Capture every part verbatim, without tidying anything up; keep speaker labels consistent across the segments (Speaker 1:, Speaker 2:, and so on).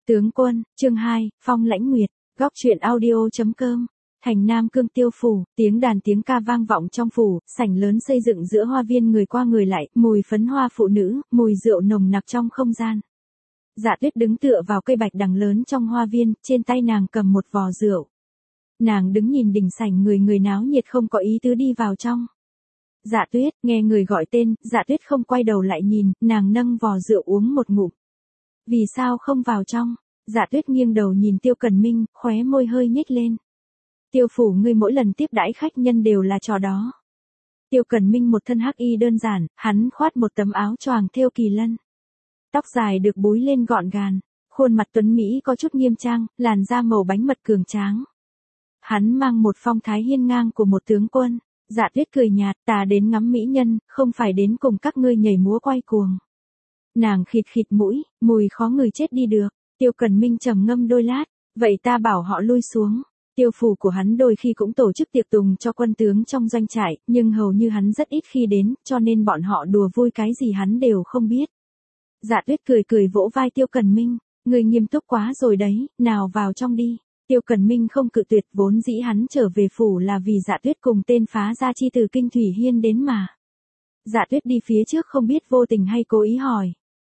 Speaker 1: Tướng quân, chương hai, Phong Lãnh Nguyệt, góc truyện audio.com. Thành Nam Cương Tiêu phủ, tiếng đàn tiếng ca vang vọng trong phủ, sảnh lớn xây dựng giữa hoa viên, người qua người lại, mùi phấn hoa phụ nữ, mùi rượu nồng nặc trong không gian. Dạ Tuyết đứng tựa vào cây bạch đằng lớn trong hoa viên, trên tay nàng cầm một vò rượu. Nàng đứng nhìn đỉnh sảnh, người người náo nhiệt không có ý tứ đi vào trong. Dạ Tuyết, nghe người gọi tên, Dạ Tuyết không quay đầu lại nhìn, nàng nâng vò rượu uống một ngụm. Vì sao không vào trong? Dạ Tuyết nghiêng đầu nhìn Tiêu Cần Minh, khóe môi hơi nhếch lên. Tiêu phủ ngươi mỗi lần tiếp đãi khách nhân đều là trò đó. Tiêu Cần Minh một thân hắc y đơn giản, hắn khoát một tấm áo choàng thêu kỳ lân. Tóc dài được búi lên gọn gàng, khuôn mặt tuấn mỹ có chút nghiêm trang, làn da màu bánh mật cường tráng. Hắn mang một phong thái hiên ngang của một tướng quân. Dạ Tuyết cười nhạt, ta đến ngắm mỹ nhân, không phải đến cùng các ngươi nhảy múa quay cuồng. Nàng khịt khịt mũi, mùi khó người chết đi được. Tiêu Cần Minh trầm ngâm đôi lát, vậy ta bảo họ lui xuống. Tiêu phủ của hắn đôi khi cũng tổ chức tiệc tùng cho quân tướng trong doanh trại, nhưng hầu như hắn rất ít khi đến, cho nên bọn họ đùa vui cái gì hắn đều không biết. Dạ Tuyết cười cười vỗ vai Tiêu Cần Minh, người nghiêm túc quá rồi đấy, nào vào trong đi. Tiêu Cần Minh không cự tuyệt, vốn dĩ hắn trở về phủ là vì Dạ Tuyết cùng tên phá gia chi từ Kinh Thủy Hiên đến mà. Dạ Tuyết đi phía trước không biết vô tình hay cố ý hỏi.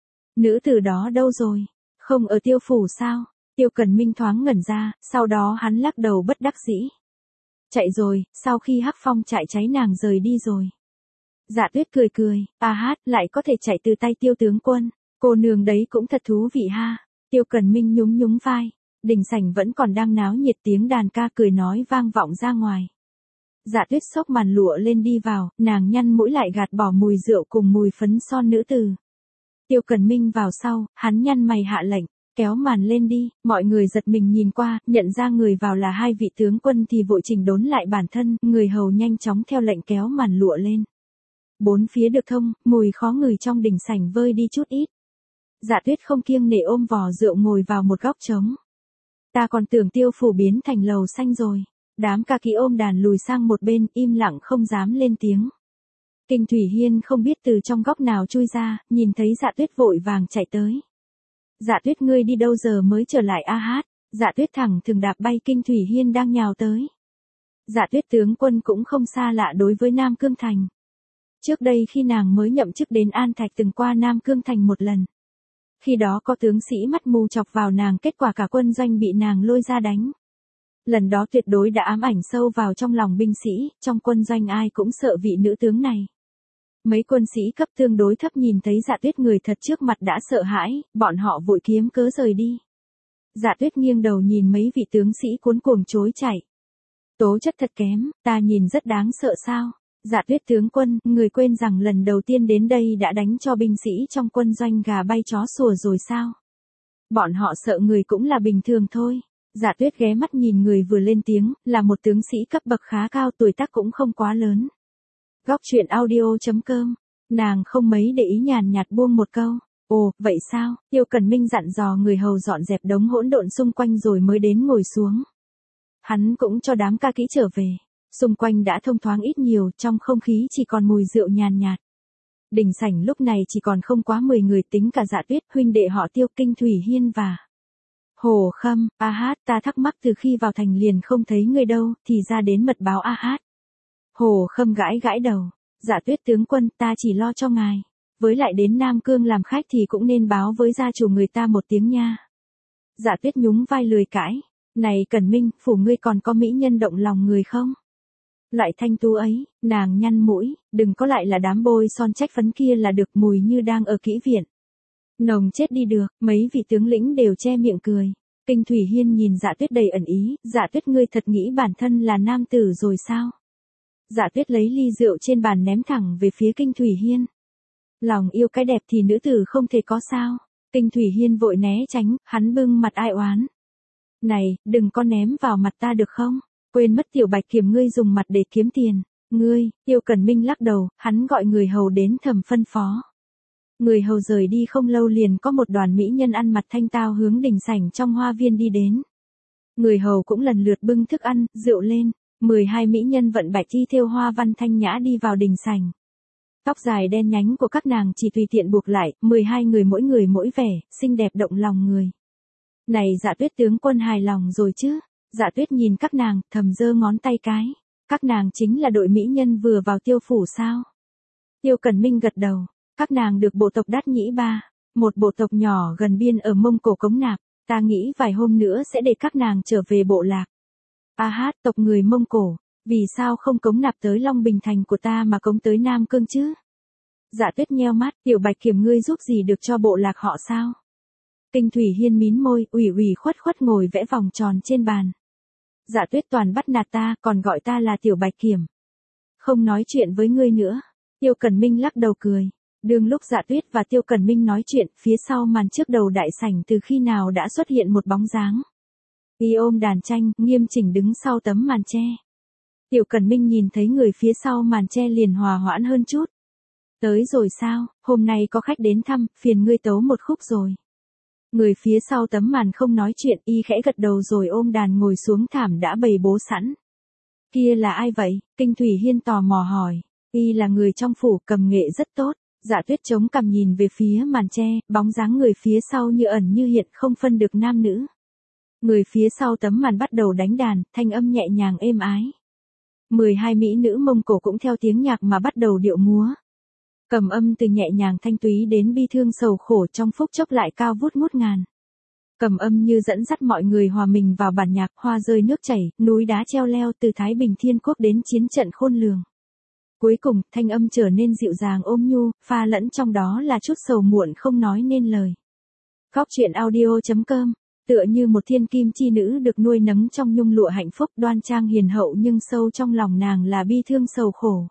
Speaker 1: Nữ tử đó đâu rồi? Không ở Tiêu phủ sao? Tiêu Cần Minh thoáng ngẩn ra, sau đó hắn lắc đầu bất đắc dĩ. Chạy rồi, sau khi hắc phong trại cháy nàng rời đi rồi. Dạ Tuyết cười cười, a hát, lại có thể chạy từ tay Tiêu tướng quân, cô nương đấy cũng thật thú vị ha. Tiêu Cần Minh nhún nhún vai, đình sảnh vẫn còn đang náo nhiệt, tiếng đàn ca cười nói vang vọng ra ngoài. Dạ Tuyết xốc màn lụa lên đi vào, nàng nhăn mũi lại gạt bỏ mùi rượu cùng mùi phấn son nữ tử. Tiêu Cần Minh vào sau, hắn nhăn mày hạ lệnh, kéo màn lên đi, mọi người giật mình nhìn qua, nhận ra người vào là hai vị tướng quân thì vội chỉnh đốn lại bản thân, người hầu nhanh chóng theo lệnh kéo màn lụa lên. Bốn phía được thông, mùi khó ngửi trong đình sảnh vơi đi chút ít. Dạ Tuyết không kiêng nể ôm vò rượu ngồi vào một góc trống. Ta còn tưởng Tiêu phủ biến thành lầu xanh rồi. Đám ca kỹ ôm đàn lùi sang một bên, im lặng không dám lên tiếng. Kinh Thủy Hiên không biết từ trong góc nào chui ra, nhìn thấy Dạ Tuyết vội vàng chạy tới. Dạ Tuyết, ngươi đi đâu giờ mới trở lại a hát? Dạ Tuyết thẳng thường đạp bay Kinh Thủy Hiên đang nhào tới. Dạ Tuyết tướng quân cũng không xa lạ đối với Nam Cương Thành. Trước đây khi nàng mới nhậm chức đến An Thạch từng qua Nam Cương Thành một lần. Khi đó có tướng sĩ mắt mù chọc vào nàng, kết quả cả quân doanh bị nàng lôi ra đánh. Lần đó tuyệt đối đã ám ảnh sâu vào trong lòng binh sĩ, trong quân doanh ai cũng sợ vị nữ tướng này. Mấy quân sĩ cấp tương đối thấp nhìn thấy Dạ Tuyết người thật trước mặt đã sợ hãi, bọn họ vội kiếm cớ rời đi. Dạ Tuyết nghiêng đầu nhìn mấy vị tướng sĩ cuống cuồng chối chạy. Tố chất thật kém, ta nhìn rất đáng sợ sao? Dạ Tuyết tướng quân, người quên rằng lần đầu tiên đến đây đã đánh cho binh sĩ trong quân doanh gà bay chó sủa rồi sao? Bọn họ sợ người cũng là bình thường thôi. Dạ Tuyết ghé mắt nhìn người vừa lên tiếng, là một tướng sĩ cấp bậc khá cao, tuổi tác cũng không quá lớn. Góc truyện audio.com, nàng không mấy để ý, nhàn nhạt buông một câu. Ồ, vậy sao? Tiêu Cần Minh dặn dò người hầu dọn dẹp đống hỗn độn xung quanh rồi mới đến ngồi xuống. Hắn cũng cho đám ca kỹ trở về. Xung quanh đã thông thoáng ít nhiều, trong không khí chỉ còn mùi rượu nhàn nhạt. Đình sảnh lúc này chỉ còn không quá mười người, tính cả Dạ Tuyết, huynh đệ họ Tiêu, Kinh Thủy Hiên và Hồ Khâm. A hát, ta thắc mắc từ khi vào thành liền không thấy người đâu, thì ra đến mật báo a hát. Hồ Khâm gãi gãi đầu. Dạ Tuyết tướng quân, ta chỉ lo cho ngài. Với lại đến Nam Cương làm khách thì cũng nên báo với gia chủ người ta một tiếng nha. Dạ Tuyết nhún vai lười cãi. Này Cần Minh, phủ ngươi còn có mỹ nhân động lòng người không? Loại thanh tú ấy, nàng nhăn mũi, đừng có lại là đám bôi son trách phấn kia là được, mùi như đang ở kỹ viện. Nồng chết đi được, mấy vị tướng lĩnh đều che miệng cười. Kinh Thủy Hiên nhìn Dạ Tuyết đầy ẩn ý, Dạ Tuyết ngươi thật nghĩ bản thân là nam tử rồi sao? Dạ Tuyết lấy ly rượu trên bàn ném thẳng về phía Kinh Thủy Hiên. Lòng yêu cái đẹp thì nữ tử không thể có sao? Kinh Thủy Hiên vội né tránh, hắn bưng mặt ai oán. Này, đừng có ném vào mặt ta được không? Quên mất tiểu bạch kiểm ngươi dùng mặt để kiếm tiền. Ngươi, Tiêu Cần Minh lắc đầu, hắn gọi người hầu đến thầm phân phó. Người hầu rời đi không lâu liền có một đoàn mỹ nhân ăn mặc thanh tao hướng đình sảnh trong hoa viên đi đến. Người hầu cũng lần lượt bưng thức ăn, rượu lên. mười hai mỹ nhân vận bạch chi thêu hoa văn thanh nhã đi vào đình sảnh. Tóc dài đen nhánh của các nàng chỉ tùy tiện buộc lại, mười hai người mỗi người mỗi vẻ, xinh đẹp động lòng người. Này Dạ Tuyết tướng quân hài lòng rồi chứ? Dạ Tuyết nhìn các nàng, thầm giơ ngón tay cái. Các nàng chính là đội mỹ nhân vừa vào Tiêu phủ sao? Tiêu Cẩn Minh gật đầu. Các nàng được bộ tộc Đát Nhĩ Ba, một bộ tộc nhỏ gần biên ở Mông Cổ cống nạp. Ta nghĩ vài hôm nữa sẽ để các nàng trở về bộ lạc. A hát, tộc người Mông Cổ, vì sao không cống nạp tới Long Bình Thành của ta mà cống tới Nam Cương chứ? Dạ Tuyết nheo mắt, Tiểu Bạch Kiểm ngươi giúp gì được cho bộ lạc họ sao? Kinh Thủy Hiên mím môi, ủy ủy khuất khuất ngồi vẽ vòng tròn trên bàn. Dạ Tuyết toàn bắt nạt ta, còn gọi ta là Tiểu Bạch Kiểm. Không nói chuyện với ngươi nữa. Tiêu Cẩn Minh lắc đầu cười. Đương lúc Dạ Tuyết và Tiêu Cẩn Minh nói chuyện, phía sau màn trước đầu đại sảnh từ khi nào đã xuất hiện một bóng dáng. Y ôm đàn tranh, nghiêm chỉnh đứng sau tấm màn che. Tiểu Cẩn Minh nhìn thấy người phía sau màn che liền hòa hoãn hơn chút. Tới rồi sao, hôm nay có khách đến thăm, phiền ngươi tấu một khúc rồi. Người phía sau tấm màn không nói chuyện, y khẽ gật đầu rồi ôm đàn ngồi xuống thảm đã bày bố sẵn. Kia là ai vậy? Kinh Thủy Hiên tò mò hỏi. Y là người trong phủ, cầm nghệ rất tốt. Dạ Tuyết chống cằm nhìn về phía màn che, bóng dáng người phía sau như ẩn như hiện, không phân được nam nữ. Người phía sau tấm màn bắt đầu đánh đàn, thanh âm nhẹ nhàng êm ái. mười hai mỹ nữ Mông Cổ cũng theo tiếng nhạc mà bắt đầu điệu múa. Cầm âm từ nhẹ nhàng thanh túy đến bi thương sầu khổ, trong phút chốc lại cao vút ngút ngàn. Cầm âm như dẫn dắt mọi người hòa mình vào bản nhạc, hoa rơi nước chảy, núi đá treo leo, từ Thái Bình Thiên Quốc đến chiến trận khôn lường. Cuối cùng, thanh âm trở nên dịu dàng ôm nhu, pha lẫn trong đó là chút sầu muộn không nói nên lời. Góc truyện audio chấm com, tựa như một thiên kim chi nữ được nuôi nấng trong nhung lụa hạnh phúc, đoan trang hiền hậu nhưng sâu trong lòng nàng là bi thương sầu khổ.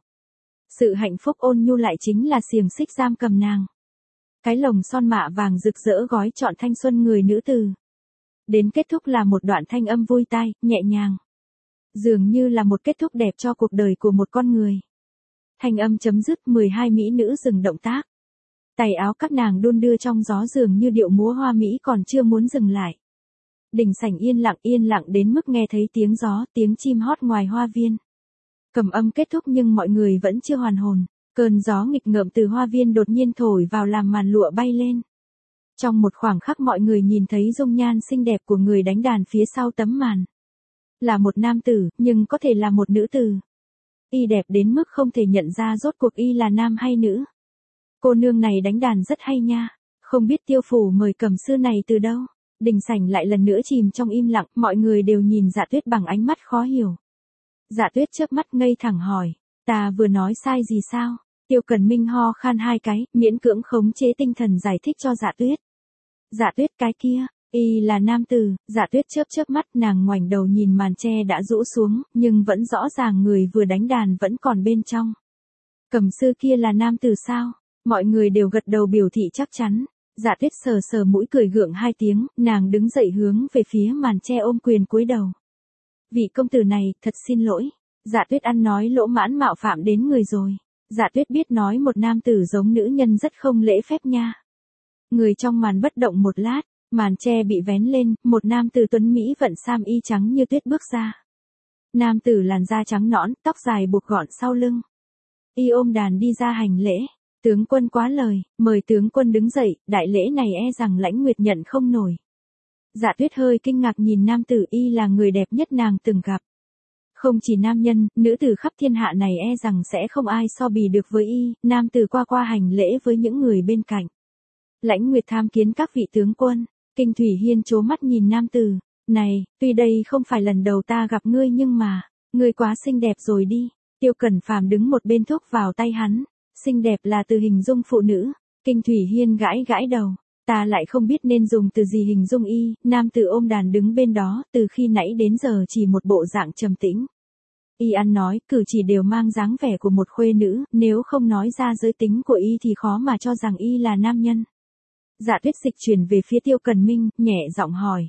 Speaker 1: Sự hạnh phúc ôn nhu lại chính là xiềng xích giam cầm nàng. Cái lồng son mạ vàng rực rỡ gói trọn thanh xuân người nữ tử. Đến kết thúc là một đoạn thanh âm vui tai, nhẹ nhàng. Dường như là một kết thúc đẹp cho cuộc đời của một con người. Thanh âm chấm dứt, mười hai mỹ nữ dừng động tác. Tay áo các nàng đung đưa trong gió dường như điệu múa hoa mỹ còn chưa muốn dừng lại. Đình sảnh yên lặng yên lặng đến mức nghe thấy tiếng gió, tiếng chim hót ngoài hoa viên. Cầm âm kết thúc nhưng mọi người vẫn chưa hoàn hồn. Cơn gió nghịch ngợm từ hoa viên đột nhiên thổi vào làm màn lụa bay lên. Trong một khoảng khắc mọi người nhìn thấy dung nhan xinh đẹp của người đánh đàn phía sau tấm màn. Là một nam tử, nhưng có thể là một nữ tử. Y đẹp đến mức không thể nhận ra rốt cuộc y là nam hay nữ. Cô nương này đánh đàn rất hay nha. Không biết Tiêu phủ mời cầm sư này từ đâu. Đình sảnh lại lần nữa chìm trong im lặng, mọi người đều nhìn Dạ Tuyết bằng ánh mắt khó hiểu. Dạ Tuyết chớp mắt ngây thẳng hỏi, ta vừa nói sai gì sao? Tiêu Cẩn Minh ho khan hai cái, miễn cưỡng khống chế tinh thần giải thích cho Dạ Tuyết. Dạ Tuyết cái kia, y là nam tử. Dạ Tuyết chớp chớp mắt, nàng ngoảnh đầu nhìn màn che đã rũ xuống, nhưng vẫn rõ ràng người vừa đánh đàn vẫn còn bên trong. Cầm sư kia là nam tử sao? Mọi người đều gật đầu biểu thị chắc chắn. Dạ Tuyết sờ sờ mũi cười gượng hai tiếng, nàng đứng dậy hướng về phía màn che ôm quyền cúi đầu. Vị công tử này, thật xin lỗi. Dạ Tuyết ăn nói lỗ mãn mạo phạm đến người rồi. Dạ Tuyết biết nói một nam tử giống nữ nhân rất không lễ phép nha. Người trong màn bất động một lát, màn che bị vén lên, một nam tử tuấn Mỹ vận sam y trắng như tuyết bước ra. Nam tử làn da trắng nõn, tóc dài buộc gọn sau lưng. Y ôm đàn đi ra hành lễ. Tướng quân quá lời, mời tướng quân đứng dậy, đại lễ này e rằng Lãnh Nguyệt nhận không nổi. Dạ Tuyết hơi kinh ngạc nhìn nam tử, y là người đẹp nhất nàng từng gặp. Không chỉ nam nhân, nữ tử khắp thiên hạ này e rằng sẽ không ai so bì được với y. Nam tử qua qua hành lễ với những người bên cạnh. Lãnh Nguyệt tham kiến các vị tướng quân. Kinh Thủy Hiên trố mắt nhìn nam tử. Này, tuy đây không phải lần đầu ta gặp ngươi nhưng mà, ngươi quá xinh đẹp rồi đi. Tiêu Cẩn Phàm đứng một bên thúc vào tay hắn. Xinh đẹp là từ hình dung phụ nữ. Kinh Thủy Hiên gãi gãi đầu. Ta lại không biết nên dùng từ gì hình dung y. Nam tử ôm đàn đứng bên đó, từ khi nãy đến giờ chỉ một bộ dạng trầm tĩnh. Y ăn nói, cử chỉ đều mang dáng vẻ của một khuê nữ, nếu không nói ra giới tính của y thì khó mà cho rằng y là nam nhân. Dạ Tuyết dịch chuyển về phía Tiêu Cẩn Minh, nhẹ giọng hỏi.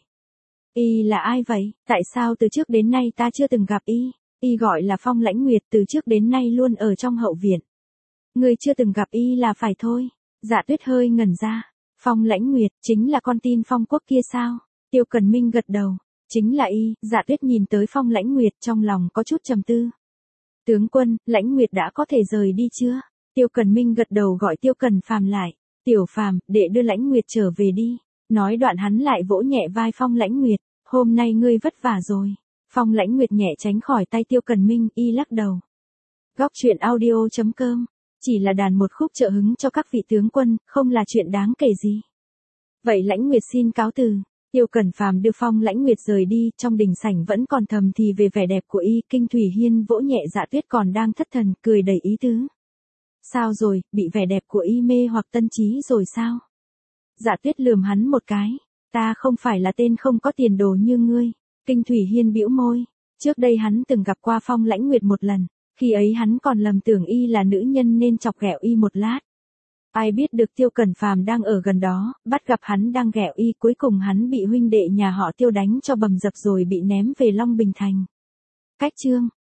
Speaker 1: Y là ai vậy? Tại sao từ trước đến nay ta chưa từng gặp y? Y gọi là Phong Lãnh Nguyệt, từ trước đến nay luôn ở trong hậu viện. Người chưa từng gặp y là phải thôi. Dạ Tuyết hơi ngẩn ra. Phong Lãnh Nguyệt, chính là con tin Phong Quốc kia sao? Tiêu Cẩn Minh gật đầu. Chính là y. Dạ Tuyết nhìn tới Phong Lãnh Nguyệt trong lòng có chút trầm tư. Tướng quân, Lãnh Nguyệt đã có thể rời đi chưa? Tiêu Cẩn Minh gật đầu gọi Tiêu Cẩn Phàm lại. Tiểu Phàm, đệ đưa Lãnh Nguyệt trở về đi. Nói đoạn hắn lại vỗ nhẹ vai Phong Lãnh Nguyệt, hôm nay ngươi vất vả rồi. Phong Lãnh Nguyệt nhẹ tránh khỏi tay Tiêu Cần Minh, y lắc đầu. Góc truyện audio chấm com, chỉ là đàn một khúc trợ hứng cho các vị tướng quân, không là chuyện đáng kể gì. Vậy Lãnh Nguyệt xin cáo từ. Tiêu Cẩn Phàm đưa Phong Lãnh Nguyệt rời đi, trong đình sảnh vẫn còn thầm thì về vẻ đẹp của y, Kinh Thủy Hiên vỗ nhẹ Dạ Tuyết còn đang thất thần, cười đầy ý tứ. Sao rồi, bị vẻ đẹp của y mê hoặc tân trí rồi sao? Dạ Tuyết lườm hắn một cái, ta không phải là tên không có tiền đồ như ngươi. Kinh Thủy Hiên bĩu môi, trước đây hắn từng gặp qua Phong Lãnh Nguyệt một lần, khi ấy hắn còn lầm tưởng y là nữ nhân nên chọc ghẹo y một lát. Ai biết được Tiêu Cẩn Phàm đang ở gần đó, bắt gặp hắn đang ghẹo y, cuối cùng hắn bị huynh đệ nhà họ Tiêu đánh cho bầm dập rồi bị ném về Long Bình Thành. Cách chương